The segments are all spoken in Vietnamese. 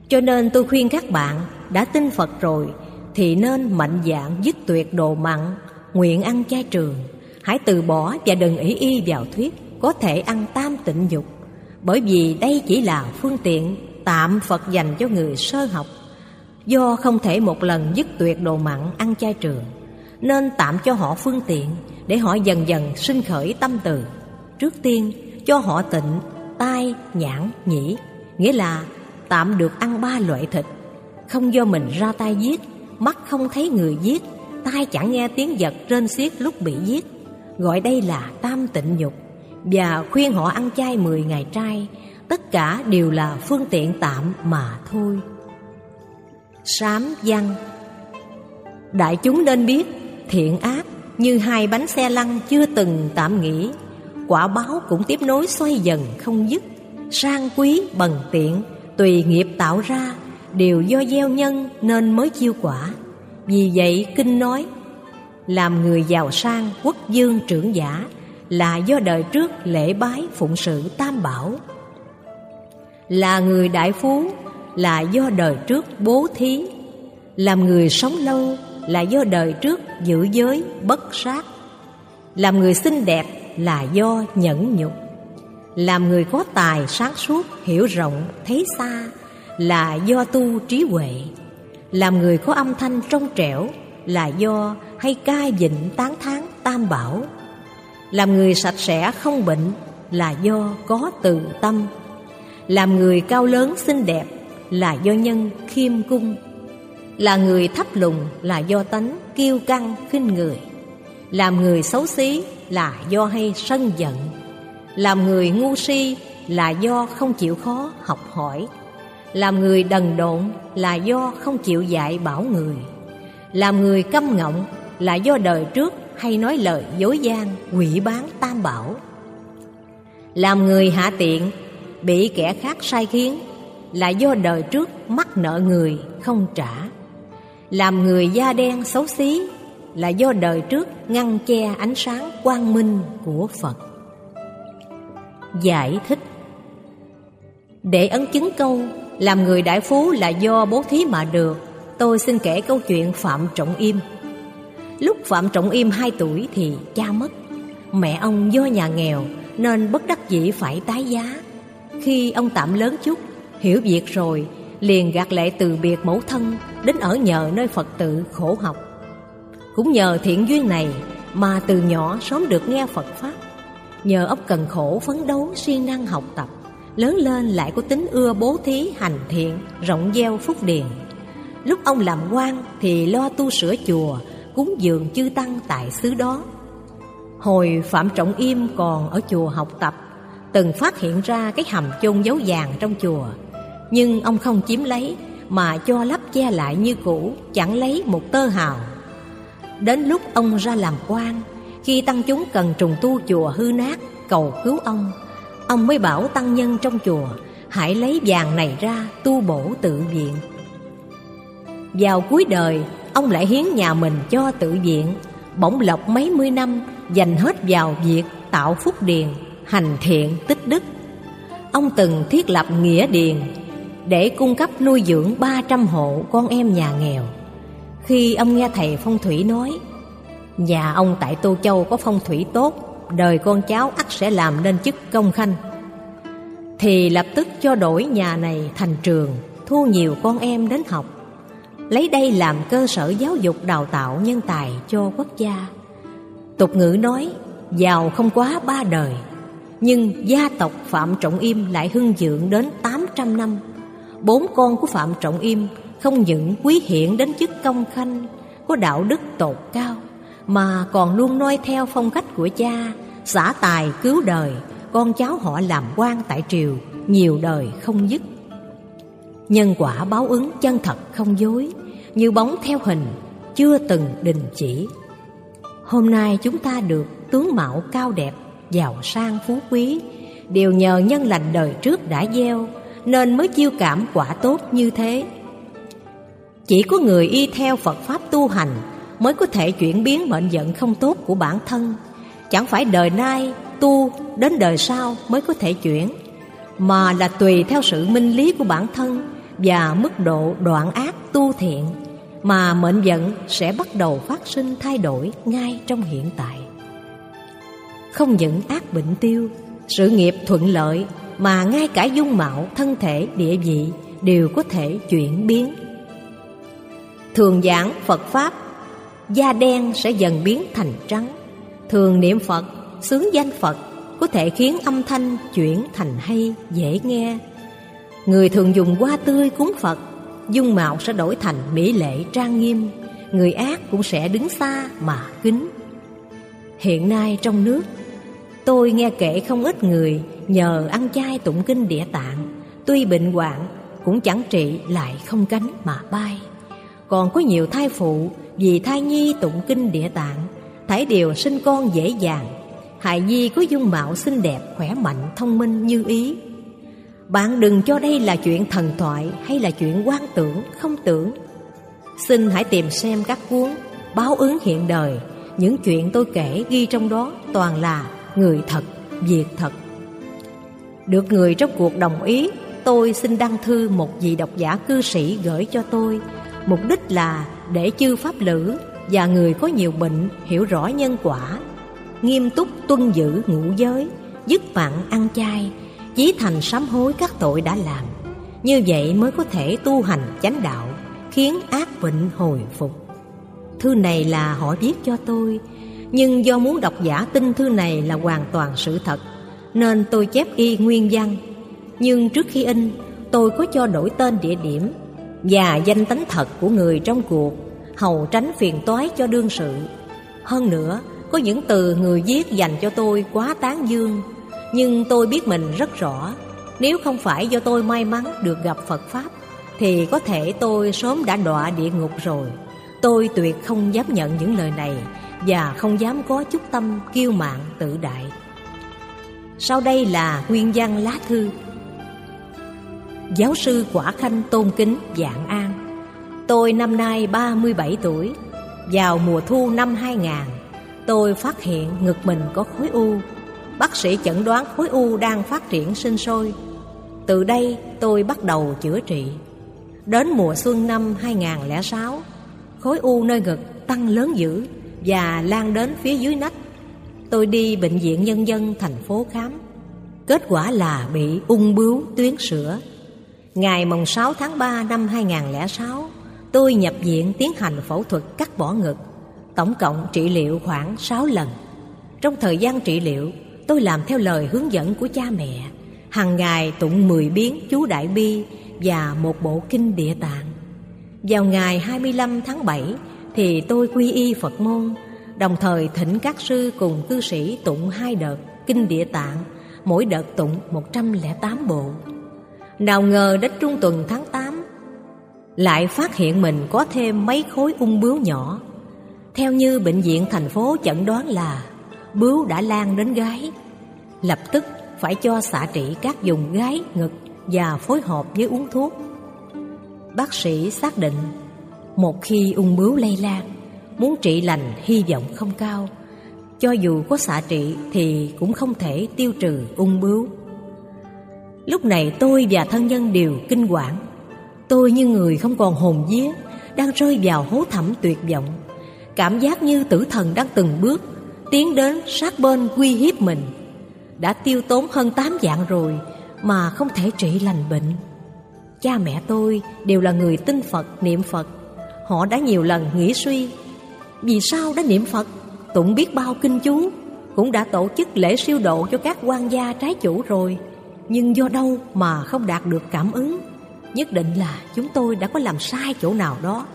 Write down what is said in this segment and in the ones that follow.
Cho nên tôi khuyên các bạn đã tin Phật rồi thì nên mạnh dạn dứt tuyệt đồ mặn, nguyện ăn chay trường. Hãy từ bỏ và đừng ỷ y vào thuyết có thể ăn tam tịnh dục, bởi vì đây chỉ là phương tiện tạm Phật dành cho người sơ học. Do không thể một lần dứt tuyệt đồ mặn ăn chay trường, nên tạm cho họ phương tiện để họ dần dần sinh khởi tâm từ. Trước tiên cho họ tịnh tai, nhãn, nhĩ, nghĩa là tạm được ăn 3 loại thịt, không do mình ra tay giết, mắt không thấy người giết, tai chẳng nghe tiếng vật rên xiết lúc bị giết, gọi đây là tam tịnh dục. Và khuyên họ ăn chay 10 ngày trai. Tất cả đều là phương tiện tạm mà thôi. Sám văn. Đại chúng nên biết thiện ác như hai bánh xe lăn chưa từng tạm nghỉ, quả báo cũng tiếp nối xoay dần không dứt. Sang quý bần tiện tùy nghiệp tạo ra, đều do gieo nhân nên mới chiêu quả. Vì vậy kinh nói, làm người giàu sang quốc dương trưởng giả là do đời trước lễ bái phụng sự tam bảo. Là người đại phú là do đời trước bố thí. Làm người sống lâu là do đời trước giữ giới bất sát. Làm người xinh đẹp là do nhẫn nhục. Làm người có tài sáng suốt hiểu rộng thấy xa là do tu trí huệ. Làm người có âm thanh trong trẻo là do hay cai vịnh tán thán tam bảo. Làm người sạch sẽ không bệnh là do có từ tâm. Làm người cao lớn xinh đẹp là do nhân khiêm cung. Là người thấp lùn là do tánh kiêu căng khinh người. Làm người xấu xí là do hay sân giận. Làm người ngu si là do không chịu khó học hỏi. Làm người đần độn là do không chịu dạy bảo người. Làm người câm ngọng là do đời trước hay nói lời dối gian hủy bán tam bảo. Làm người hạ tiện bị kẻ khác sai khiến là do đời trước mắc nợ người không trả. Làm người da đen xấu xí là do đời trước ngăn che ánh sáng quang minh của Phật. Giải thích. Để ấn chứng câu làm người đại phú là do bố thí mà được, tôi xin kể câu chuyện Phạm Trọng Im. Lúc Phạm Trọng Im 2 tuổi thì cha mất. Mẹ ông do nhà nghèo nên bất đắc dĩ phải tái giá. Khi ông tạm lớn chút, hiểu việc rồi, liền gạt lệ từ biệt mẫu thân, đến ở nhờ nơi Phật tự khổ học. Cũng nhờ thiện duyên này mà từ nhỏ sớm được nghe Phật Pháp. Nhờ ông cần khổ phấn đấu siêng năng học tập, lớn lên lại có tính ưa bố thí hành thiện, rộng gieo phúc điền. Lúc ông làm quan thì lo tu sửa chùa, cúng dường chư tăng tại xứ đó. Hồi Phạm Trọng Im còn ở chùa học tập, từng phát hiện ra cái hầm chôn dấu vàng trong chùa. Nhưng ông không chiếm lấy mà cho lắp che lại như cũ, chẳng lấy một tơ hào. Đến lúc ông ra làm quan, khi tăng chúng cần trùng tu chùa hư nát cầu cứu ông mới bảo tăng nhân trong chùa hãy lấy vàng này ra tu bổ tự viện. Vào cuối đời, ông lại hiến nhà mình cho tự viện, bổng lộc mấy mươi năm dành hết vào việc tạo phúc điền, hành thiện tích đức. Ông từng thiết lập nghĩa điền để cung cấp nuôi dưỡng 300 hộ con em nhà nghèo. Khi ông nghe thầy phong thủy nói nhà ông tại Tô Châu có phong thủy tốt, đời con cháu ắt sẽ làm nên chức công khanh, thì lập tức cho đổi nhà này thành trường, thu nhiều con em đến học, lấy đây làm cơ sở giáo dục đào tạo nhân tài cho quốc gia. Tục ngữ nói giàu không quá 3 đời, nhưng gia tộc Phạm Trọng Im lại hưng vượng đến 800 năm. 4 con của Phạm Trọng Im không những quý hiển đến chức công khanh, có đạo đức tột cao, mà còn luôn noi theo phong cách của cha, xả tài cứu đời, con cháu họ làm quan tại triều nhiều đời không dứt. Nhân quả báo ứng chân thật không dối, như bóng theo hình, chưa từng đình chỉ. Hôm nay chúng ta được tướng mạo cao đẹp, giàu sang phú quý, đều nhờ nhân lành đời trước đã gieo, nên mới chiêu cảm quả tốt như thế. Chỉ có người y theo Phật Pháp tu hành mới có thể chuyển biến mệnh vận không tốt của bản thân. Chẳng phải đời nay tu đến đời sau mới có thể chuyển, mà là tùy theo sự minh lý của bản thân và mức độ đoạn ác tu thiện, mà mệnh vận sẽ bắt đầu phát sinh thay đổi ngay trong hiện tại. Không những ác bệnh tiêu, sự nghiệp thuận lợi, mà ngay cả dung mạo, thân thể, địa vị đều có thể chuyển biến. Thường giảng Phật Pháp, da đen sẽ dần biến thành trắng. Thường niệm Phật, xướng danh Phật có thể khiến âm thanh chuyển thành hay, dễ nghe. Người thường dùng hoa tươi cúng Phật, dung mạo sẽ đổi thành mỹ lệ trang nghiêm. Người ác cũng sẽ đứng xa mà kính. Hiện nay trong nước, tôi nghe kể không ít người nhờ ăn chay tụng kinh Địa Tạng, tuy bệnh hoạn cũng chẳng trị lại không cánh mà bay. Còn có nhiều thai phụ vì thai nhi tụng kinh Địa Tạng, thảy đều sinh con dễ dàng. Hài nhi có dung mạo xinh đẹp, khỏe mạnh, thông minh như ý. Bạn đừng cho đây là chuyện thần thoại hay là chuyện quan tưởng, không tưởng. Xin hãy tìm xem các cuốn Báo ứng hiện đời. Những chuyện tôi kể ghi trong đó toàn là người thật, việc thật. Được người trong cuộc đồng ý, tôi xin đăng thư một vị độc giả cư sĩ gửi cho tôi. Mục đích là để chư pháp lữ và người có nhiều bệnh hiểu rõ nhân quả, nghiêm túc tuân giữ ngũ giới, dứt mặn ăn chay, chí thành sám hối các tội đã làm. Như vậy mới có thể tu hành chánh đạo, khiến ác bệnh hồi phục. Thư này là họ viết cho tôi, nhưng do muốn độc giả tin thư này là hoàn toàn sự thật, nên tôi chép y nguyên văn. Nhưng trước khi in, tôi có cho đổi tên địa điểm và danh tánh thật của người trong cuộc, hầu tránh phiền toái cho đương sự. Hơn nữa, có những từ người viết dành cho tôi quá tán dương, nhưng tôi biết mình rất rõ, nếu không phải do tôi may mắn được gặp Phật Pháp, thì có thể tôi sớm đã đọa địa ngục rồi. Tôi tuyệt không dám nhận những lời này, và không dám có chút tâm kiêu mạn tự đại. Sau đây là nguyên văn lá thư. Giáo sư Quả Khanh tôn kính Vạn An. Tôi năm nay 37 tuổi. Vào mùa thu năm 2000, tôi phát hiện ngực mình có khối u. Bác sĩ chẩn đoán khối u đang phát triển sinh sôi. Từ đây tôi bắt đầu chữa trị. Đến mùa xuân năm 2006, khối u nơi ngực tăng lớn dữ và lan đến phía dưới nách. Tôi đi Bệnh viện Nhân dân thành phố khám. Kết quả là bị ung bướu tuyến sữa. Ngày mùng 6 tháng 3 năm 2006, tôi nhập viện tiến hành phẫu thuật cắt bỏ ngực. Tổng cộng trị liệu khoảng 6 lần. Trong thời gian trị liệu, tôi làm theo lời hướng dẫn của cha mẹ, hàng ngày tụng 10 biến chú Đại Bi và một bộ kinh Địa Tạng. Vào ngày 25 tháng 7 thì tôi quy y Phật môn, đồng thời thỉnh các sư cùng cư sĩ tụng 2 đợt kinh Địa Tạng, mỗi đợt tụng 108 bộ. Nào ngờ đến trung tuần tháng 8, lại phát hiện mình có thêm mấy khối ung bướu nhỏ. Theo như bệnh viện thành phố chẩn đoán là bướu đã lan đến gáy. Lập tức phải cho xạ trị các vùng gáy, ngực và phối hợp với uống thuốc. Bác sĩ xác định một khi ung bướu lây lan, muốn trị lành hy vọng không cao. Cho dù có xạ trị thì cũng không thể tiêu trừ ung bướu. Lúc này tôi và thân nhân đều kinh hoàng. Tôi như người không còn hồn vía, đang rơi vào hố thẳm tuyệt vọng. Cảm giác như tử thần đang từng bước tiến đến sát bên uy hiếp mình. Đã tiêu tốn hơn 8 vạn rồi mà không thể trị lành bệnh. Cha mẹ tôi đều là người tin Phật, niệm Phật. Họ đã nhiều lần nghĩ suy, vì sao đã niệm Phật, tụng biết bao kinh chú, cũng đã tổ chức lễ siêu độ cho các quan gia trái chủ rồi, nhưng do đâu mà không đạt được cảm ứng. Nhất định là chúng tôi đã có làm sai chỗ nào đó.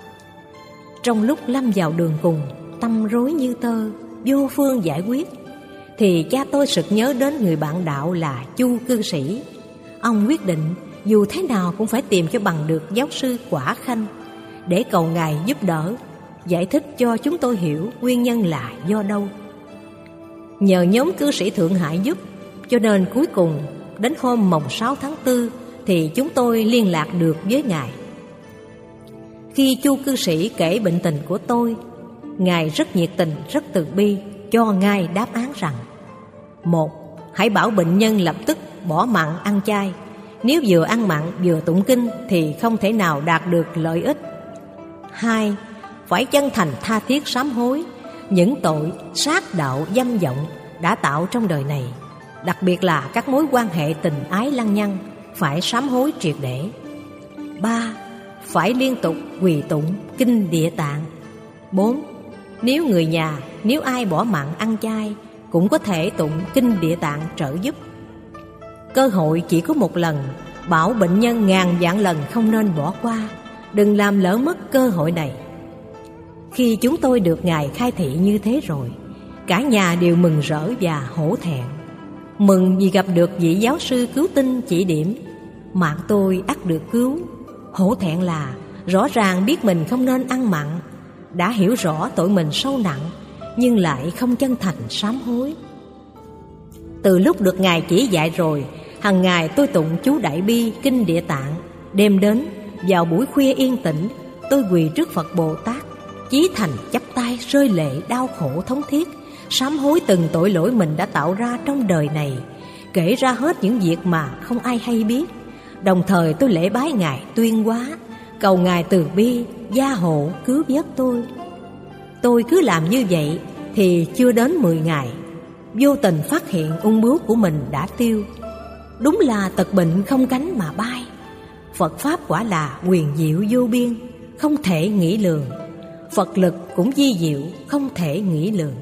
Trong lúc lâm vào đường cùng, tâm rối như tơ, vô phương giải quyết, thì cha tôi sực nhớ đến người bạn đạo là Chu cư sĩ. Ông quyết định dù thế nào cũng phải tìm cho bằng được giáo sư Quả Khanh, để cầu ngài giúp đỡ, giải thích cho chúng tôi hiểu nguyên nhân là do đâu. Nhờ nhóm cư sĩ Thượng Hải giúp, cho nên cuối cùng đến hôm mồng 6 tháng 4 thì chúng tôi liên lạc được với ngài. Khi Chu cư sĩ kể bệnh tình của tôi, ngài rất nhiệt tình, rất từ bi, cho ngài đáp án rằng: 1. Hãy bảo bệnh nhân lập tức bỏ mặn ăn chay, Nếu vừa ăn mặn vừa tụng kinh thì không thể nào đạt được lợi ích. 2. Phải chân thành tha thiết sám hối những tội sát đạo dâm vọng đã tạo trong đời này, đặc biệt là các mối quan hệ tình ái lăng nhăng, phải sám hối triệt để. 3. Phải liên tục quỳ tụng kinh Địa Tạng. 4. Nếu ai bỏ mặn ăn chay cũng có thể tụng kinh Địa Tạng trợ giúp. Cơ hội chỉ có một lần, bảo bệnh nhân ngàn vạn lần không nên bỏ qua, đừng làm lỡ mất cơ hội này. Khi chúng tôi được Ngài khai thị như thế rồi, cả nhà đều mừng rỡ và hổ thẹn. Mừng vì gặp được vị giáo sư cứu tinh chỉ điểm, mạng tôi ắt được cứu. Hổ thẹn là rõ ràng biết mình không nên ăn mặn, đã hiểu rõ tội mình sâu nặng, nhưng lại không chân thành sám hối. Từ lúc được Ngài chỉ dạy rồi, hằng ngày tôi tụng chú Đại Bi kinh Địa Tạng. Đêm đến, vào buổi khuya yên tĩnh, tôi quỳ trước Phật Bồ Tát, chí thành chắp tay rơi lệ đau khổ thống thiết, sám hối từng tội lỗi mình đã tạo ra trong đời này, kể ra hết những việc mà không ai hay biết. Đồng thời tôi lễ bái Ngài Tuyên Hóa, cầu Ngài từ bi gia hộ cứu vớt tôi. Tôi cứ làm như vậy thì chưa đến 10 ngày, vô tình phát hiện ung bướu của mình đã tiêu. Đúng là tật bệnh không cánh mà bay. Phật Pháp quả là quyền diệu vô biên, không thể nghĩ lường. Phật lực cũng vi diệu, không thể nghĩ lường.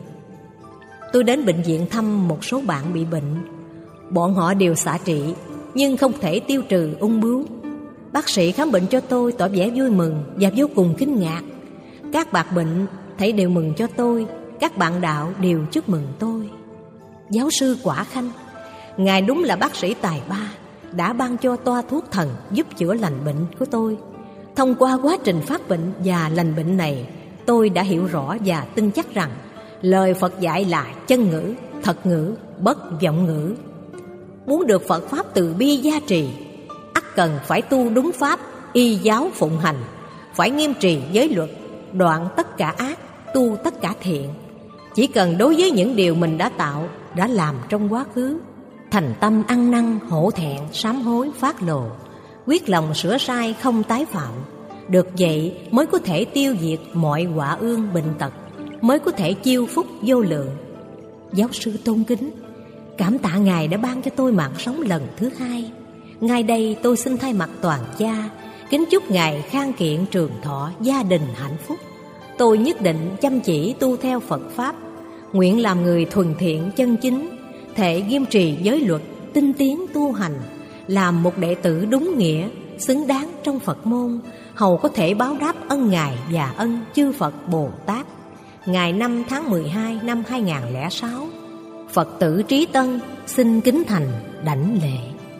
Tôi đến bệnh viện thăm một số bạn bị bệnh. Bọn họ đều xạ trị, nhưng không thể tiêu trừ ung bướu. Bác sĩ khám bệnh cho tôi tỏ vẻ vui mừng và vô cùng kinh ngạc. Các bạn bệnh thấy đều mừng cho tôi, các bạn đạo đều chúc mừng tôi. Giáo sư Quả Khanh, Ngài đúng là bác sĩ tài ba, đã ban cho toa thuốc thần giúp chữa lành bệnh của tôi. Thông qua quá trình phát bệnh và lành bệnh này, tôi đã hiểu rõ và tin chắc rằng lời Phật dạy là chân ngữ, thật ngữ, bất vọng ngữ. Muốn được Phật Pháp từ bi gia trì, ắt cần phải tu đúng Pháp, y giáo phụng hành, phải nghiêm trì giới luật, đoạn tất cả ác, tu tất cả thiện. Chỉ cần đối với những điều mình đã tạo, đã làm trong quá khứ, thành tâm ăn năn, hổ thẹn, sám hối, phát lộ, quyết lòng sửa sai không tái phạm. Được vậy mới có thể tiêu diệt mọi họa ương bệnh tật, mới có thể chiêu phúc vô lượng. Giáo sư tôn kính, cảm tạ Ngài đã ban cho tôi mạng sống lần thứ hai. Ngay đây tôi xin thay mặt toàn gia kính chúc Ngài khang kiện trường thọ, gia đình hạnh phúc. Tôi nhất định chăm chỉ tu theo Phật Pháp, nguyện làm người thuần thiện chân chính, thể nghiêm trì giới luật, tinh tiến tu hành, làm một đệ tử đúng nghĩa, xứng đáng trong Phật môn, hầu có thể báo đáp ân Ngài và ân chư Phật Bồ Tát. Ngày 5 tháng 12 năm 2006, Phật tử Trí Tân xin kính thành đảnh lễ.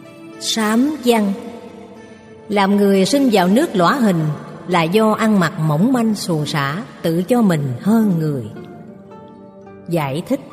Sám văn: làm người sinh vào nước lõa hình là do ăn mặc mỏng manh xuồng xả, tự cho mình hơn người. Giải thích: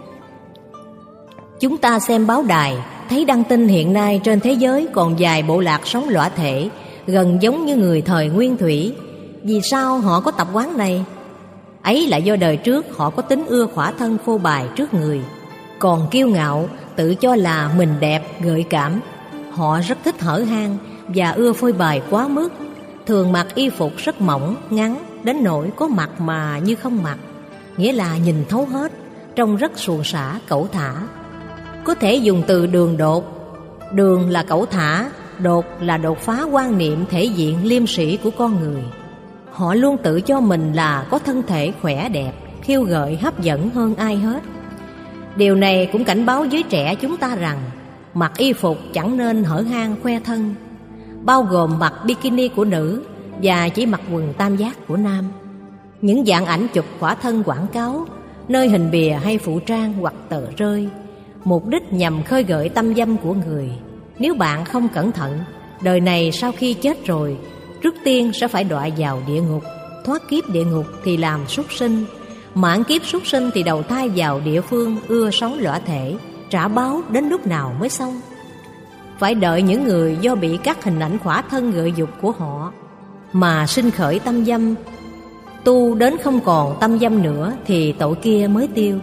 chúng ta xem báo đài thấy đăng tin hiện nay trên thế giới còn vài bộ lạc sống lõa thể, gần giống như người thời nguyên thủy. Vì sao họ có tập quán này? Ấy là do đời trước họ có tính ưa khỏa thân phô bày trước người, còn kiêu ngạo, tự cho là mình đẹp, gợi cảm. Họ rất thích hở hang và ưa phơi bày quá mức, thường mặc y phục rất mỏng, ngắn, đến nỗi có mặc mà như không mặc, nghĩa là nhìn thấu hết, trông rất suồng sã, cẩu thả. Có thể dùng từ đường đột. Đường là cẩu thả, đột là đột phá quan niệm thể diện liêm sĩ của con người. Họ luôn tự cho mình là có thân thể khỏe đẹp, khiêu gợi hấp dẫn hơn ai hết. Điều này cũng cảnh báo giới trẻ chúng ta rằng mặc y phục chẳng nên hở hang khoe thân, bao gồm mặc bikini của nữ và chỉ mặc quần tam giác của nam. Những dạng ảnh chụp khỏa thân quảng cáo, nơi hình bìa hay phụ trang hoặc tờ rơi, mục đích nhằm khơi gợi tâm dâm của người. Nếu bạn không cẩn thận, đời này sau khi chết rồi, trước tiên sẽ phải đọa vào địa ngục. Thoát kiếp địa ngục thì làm súc sinh, mãn kiếp súc sinh thì đầu thai vào địa phương ưa sống lõa thể, trả báo đến lúc nào mới xong? Phải đợi những người do bị các hình ảnh khỏa thân gợi dục của họ mà sinh khởi tâm dâm, tu đến không còn tâm dâm nữa thì tội kia mới tiêu.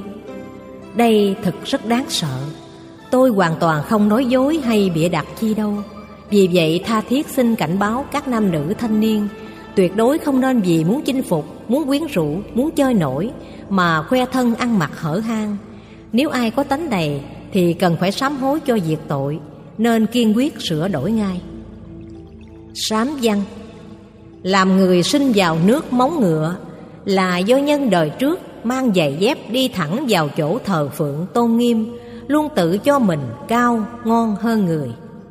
Đây thực rất đáng sợ. Tôi hoàn toàn không nói dối hay bịa đặt chi đâu. Vì vậy tha thiết xin cảnh báo các nam nữ thanh niên tuyệt đối không nên vì muốn chinh phục, muốn quyến rũ, muốn chơi nổi mà khoe thân ăn mặc hở hang. Nếu ai có tánh này thì cần phải sám hối cho diệt tội, nên kiên quyết sửa đổi ngay. Sám văn. Làm người sinh vào nước móng ngựa là do nhân đời trước mang giày dép đi thẳng vào chỗ thờ phượng tôn nghiêm, luôn tự cho mình cao ngon hơn người.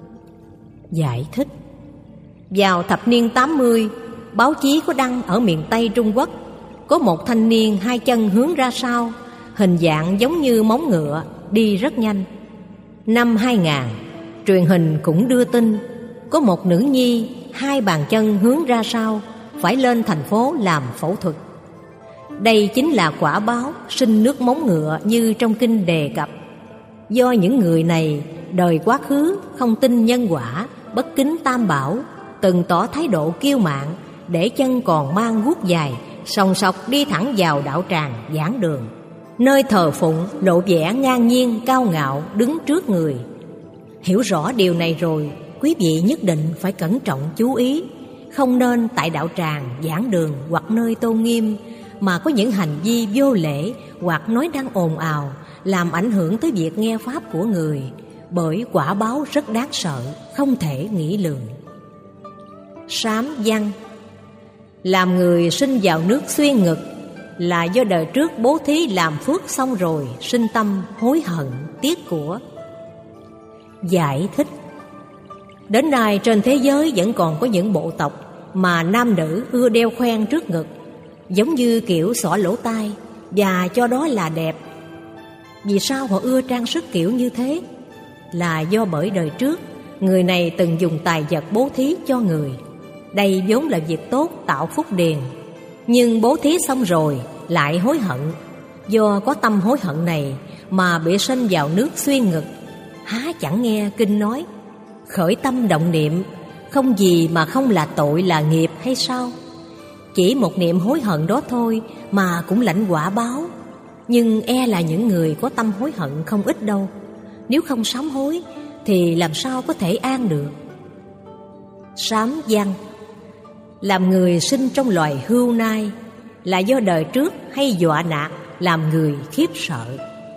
Giải thích. Vào thập niên 80, báo chí có đăng ở miền Tây Trung Quốc có một thanh niên hai chân hướng ra sau, hình dạng giống như móng ngựa, đi rất nhanh. Năm 2000, truyền hình cũng đưa tin có một nữ nhi hai bàn chân hướng ra sau, phải lên thành phố làm phẫu thuật. Đây chính là quả báo sinh nước móng ngựa như trong kinh đề cập. Do những người này đời quá khứ không tin nhân quả, bất kính tam bảo, từng tỏ thái độ kiêu mạn, để chân còn mang guốc dài, sòng sọc đi thẳng vào đạo tràng giảng đường, nơi thờ phụng lộ vẻ ngang nhiên cao ngạo đứng trước người. Hiểu rõ điều này rồi, quý vị nhất định phải cẩn trọng chú ý, không nên tại đạo tràng, giảng đường hoặc nơi tôn nghiêm mà có những hành vi vô lễ hoặc nói năng ồn ào, làm ảnh hưởng tới việc nghe pháp của người, bởi quả báo rất đáng sợ, không thể nghĩ lường. Sám văn. Làm người sinh vào nước xuyên ngực là do đời trước bố thí làm phước xong rồi sinh tâm hối hận tiếc của. Giải thích. Đến nay trên thế giới vẫn còn có những bộ tộc mà nam nữ ưa đeo khoen trước ngực, giống như kiểu xỏ lỗ tai, và cho đó là đẹp. Vì sao họ ưa trang sức kiểu như thế? Là do bởi đời trước người này từng dùng tài vật bố thí cho người. Đây vốn là việc tốt tạo phúc điền, nhưng bố thí xong rồi lại hối hận. Do có tâm hối hận này mà bị sinh vào nước xuyên ngực. Há chẳng nghe kinh nói khởi tâm động niệm, không gì mà không là tội là nghiệp hay sao? Chỉ một niệm hối hận đó thôi mà cũng lãnh quả báo. Nhưng e là những người có tâm hối hận không ít đâu. Nếu không sám hối thì làm sao có thể an được. Sám văn. Làm người sinh trong loài hươu nai là do đời trước hay dọa nạt làm người khiếp sợ.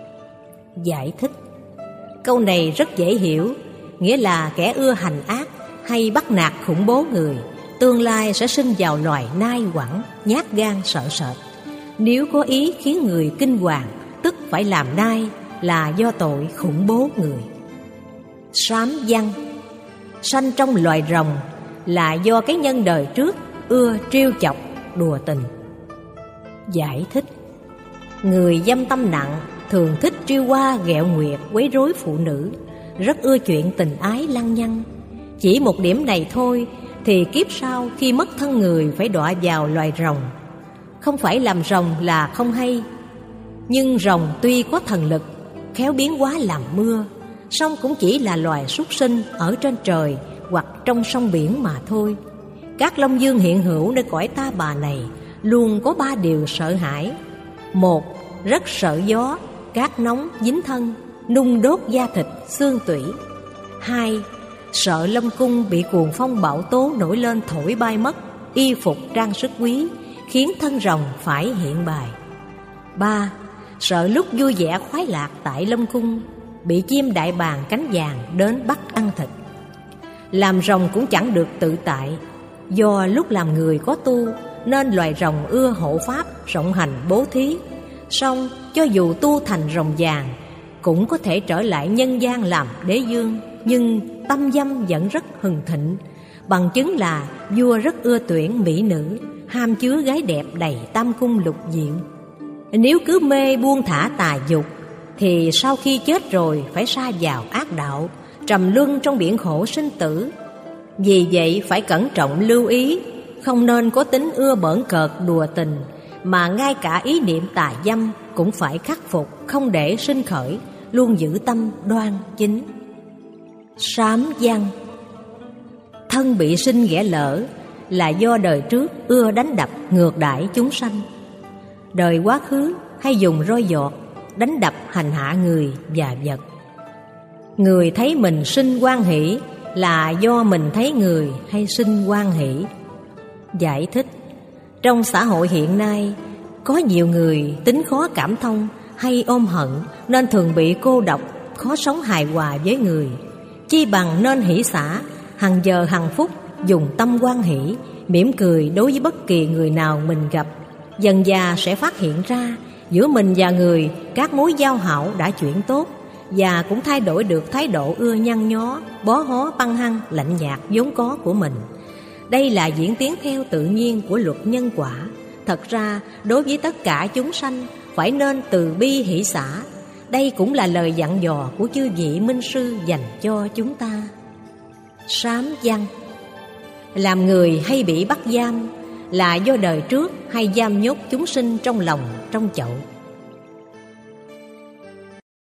Giải thích. Câu này rất dễ hiểu, nghĩa là kẻ ưa hành ác hay bắt nạt khủng bố người, tương lai sẽ sinh vào loài nai quẳng, nhát gan sợ sệt. Nếu có ý khiến người kinh hoàng, tức phải làm nai, là do tội khủng bố người. Sám văn. Sanh trong loài rồng là do cái nhân đời trước ưa trêu chọc, đùa tình. Giải thích. Người dâm tâm nặng thường thích trêu hoa ghẹo nguyệt, quấy rối phụ nữ, rất ưa chuyện tình ái lăng nhăng. Chỉ một điểm này thôi thì kiếp sau khi mất thân người phải đọa vào loài rồng. Không phải làm rồng là không hay, nhưng rồng tuy có thần lực, khéo biến hóa làm mưa, song cũng chỉ là loài súc sinh ở trên trời hoặc trong sông biển mà thôi. Các long dương hiện hữu nơi cõi ta bà này luôn có 3 điều sợ hãi. 1. Rất sợ gió, cát nóng dính thân, nung đốt da thịt, xương tủy. 2. Sợ Long cung bị cuồng phong bão tố nổi lên thổi bay mất y phục trang sức quý, khiến thân rồng phải hiện bài. 3. Sợ lúc vui vẻ khoái lạc tại Long cung bị chim đại bàng cánh vàng đến bắt ăn thịt. Làm rồng cũng chẳng được tự tại, do lúc làm người có tu nên loài rồng ưa hộ pháp, rộng hành bố thí. Song cho dù tu thành rồng vàng cũng có thể trở lại nhân gian làm đế dương, nhưng tâm dâm vẫn rất hừng thịnh. Bằng chứng là vua rất ưa tuyển mỹ nữ, ham chứa gái đẹp đầy tam cung lục diện. Nếu cứ mê buông thả tà dục thì sau khi chết rồi phải sa vào ác đạo, trầm luân trong biển khổ sinh tử. Vì vậy phải cẩn trọng lưu ý, không nên có tính ưa bỡn cợt đùa tình, mà ngay cả ý niệm tà dâm cũng phải khắc phục, không để sinh khởi, luôn giữ tâm đoan chính. Sám văn. Thân bị sinh ghẻ lỡ là do đời trước ưa đánh đập ngược đãi chúng sanh. Đời quá khứ hay dùng roi giọt đánh đập hành hạ người và vật. Người thấy mình sinh hoan hỷ là do mình thấy người hay sinh hoan hỷ. Giải thích: trong xã hội hiện nay, có nhiều người tính khó cảm thông hay ôm hận nên thường bị cô độc, khó sống hài hòa với người. Chi bằng nên hỷ xả, hằng giờ hằng phút dùng tâm hoan hỷ, mỉm cười đối với bất kỳ người nào mình gặp. Dần dà sẽ phát hiện ra giữa mình và người các mối giao hảo đã chuyển tốt, và cũng thay đổi được thái độ ưa nhăn nhó, bó hó băng hăng, lạnh nhạt vốn có của mình. Đây là diễn tiến theo tự nhiên của luật nhân quả. Thật ra đối với tất cả chúng sanh phải nên từ bi hỷ xả. Đây cũng là lời dặn dò của chư vị minh sư dành cho chúng ta. Sám văn: làm người hay bị bắt giam là do đời trước hay giam nhốt chúng sinh trong lòng, trong chậu.